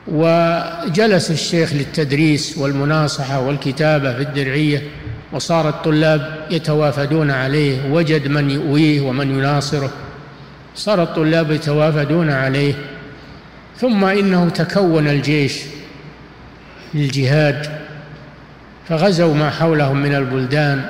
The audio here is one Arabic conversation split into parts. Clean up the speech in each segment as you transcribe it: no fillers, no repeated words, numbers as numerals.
وجلس الشيخ للتدريس والمناصحة والكتابة في الدرعية، وصار الطلاب يتوافدون عليه، وجد من يؤويه ومن يناصره، صار الطلاب يتوافدون عليه. ثم إنه تكون الجيش للجهاد، فغزوا ما حولهم من البلدان،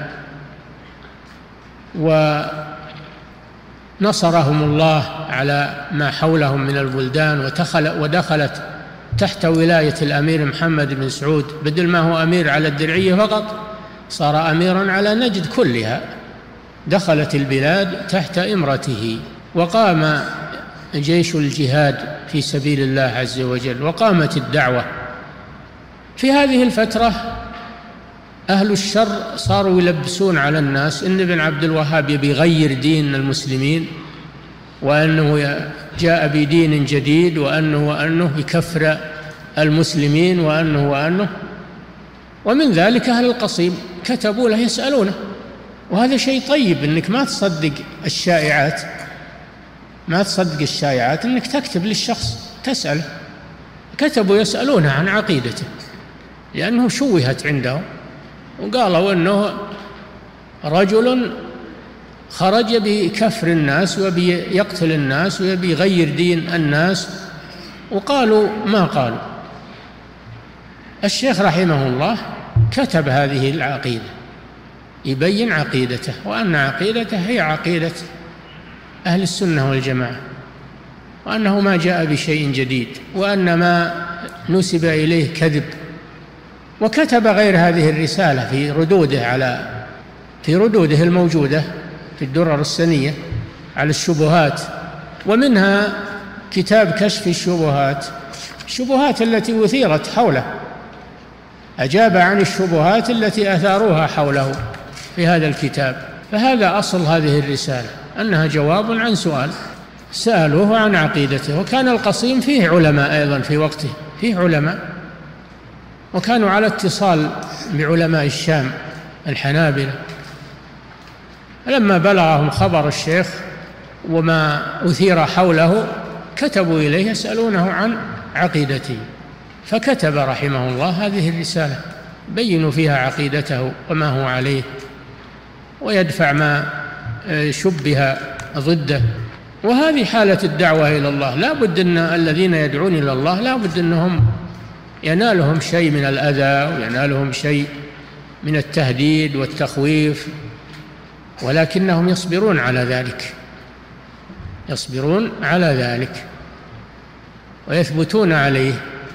ونصرهم الله على ما حولهم من البلدان، ودخلت تحت ولاية الأمير محمد بن سعود، بدل ما هو أمير على الدرعية فقط صار أميرا على نجد كلها، دخلت البلاد تحت إمرته. وقام جيش الجهاد في سبيل الله عز وجل، وقامت الدعوة. في هذه الفترة أهل الشر صاروا يلبسون على الناس إن ابن عبد الوهاب يغير دين المسلمين، وأنه جاء بدين جديد، وأنه يكفر المسلمين، وأنه ومن ذلك أهل القصيم كتبوا له يسألونه. وهذا شيء طيب، أنك ما تصدق الشائعات، أنك تكتب للشخص تسأله. كتبوا يسألونه عن عقيدته، لأنه شوهت عندهم، وقالوا أنه رجل خرج بكفر الناس وبيقتل الناس وبيغير دين الناس، وقالوا ما قالوا. الشيخ رحمه الله كتب هذه العقيدة يبين عقيدته، وأن عقيدته هي عقيدة أهل السنة والجماعة، وأنه ما جاء بشيء جديد، وأن ما نسب إليه كذب. وكتب غير هذه الرسالة في ردوده الموجودة في الدرر السنية على الشبهات، ومنها كتاب كشف الشبهات التي أثيرت حوله، أجاب عن الشبهات التي أثاروها حوله في هذا الكتاب. فهذا أصل هذه الرسالة، أنها جواب عن سؤال سألوه عن عقيدته. وكان القصيم فيه علماء أيضا في وقته، فيه علماء، وكانوا على اتصال بعلماء الشام الحنابلة. لما بلغهم خبر الشيخ وما أثير حوله كتبوا إليه يسألونه عن عقيدته، فكتب رحمه الله هذه الرسالة بينوا فيها عقيدته وما هو عليه، ويدفع ما شبه ضده. وهذه حالة الدعوة إلى الله، لا بد أن الذين يدعون إلى الله لا بد أنهم ينالهم شيء من الأذى، وينالهم شيء من التهديد والتخويف، ولكنهم يصبرون على ذلك ويثبتون عليه،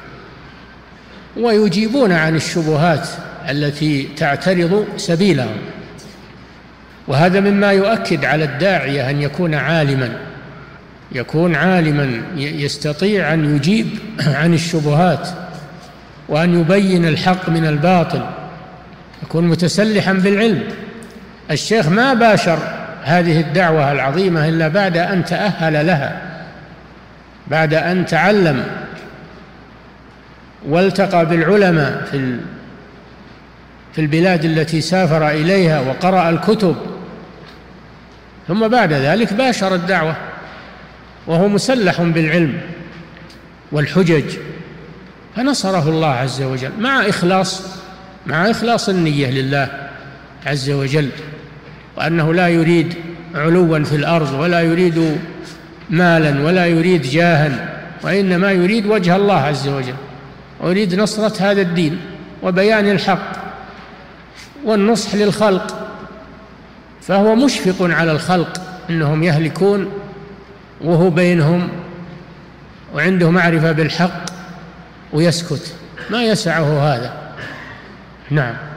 ويجيبون عن الشبهات التي تعترض سبيلهم. وهذا مما يؤكد على الداعية أن يكون عالما يستطيع أن يجيب عن الشبهات، وأن يبين الحق من الباطل، يكون متسلحا بالعلم. الشيخ ما باشر هذه الدعوة العظيمة إلا بعد أن تأهل لها، بعد أن تعلم والتقى بالعلماء في البلاد التي سافر إليها وقرأ الكتب، ثم بعد ذلك باشر الدعوة وهو مسلح بالعلم والحجج، فنصره الله عز وجل مع إخلاص النية لله عز وجل، وأنه لا يريد علوا في الأرض، ولا يريد مالا، ولا يريد جاها، وإنما يريد وجه الله عز وجل، ويريد نصرة هذا الدين وبيان الحق والنصح للخلق. فهو مشفق على الخلق إنهم يهلكون وهو بينهم وعنده معرفة بالحق ويسكت، ما يسعه هذا. نعم.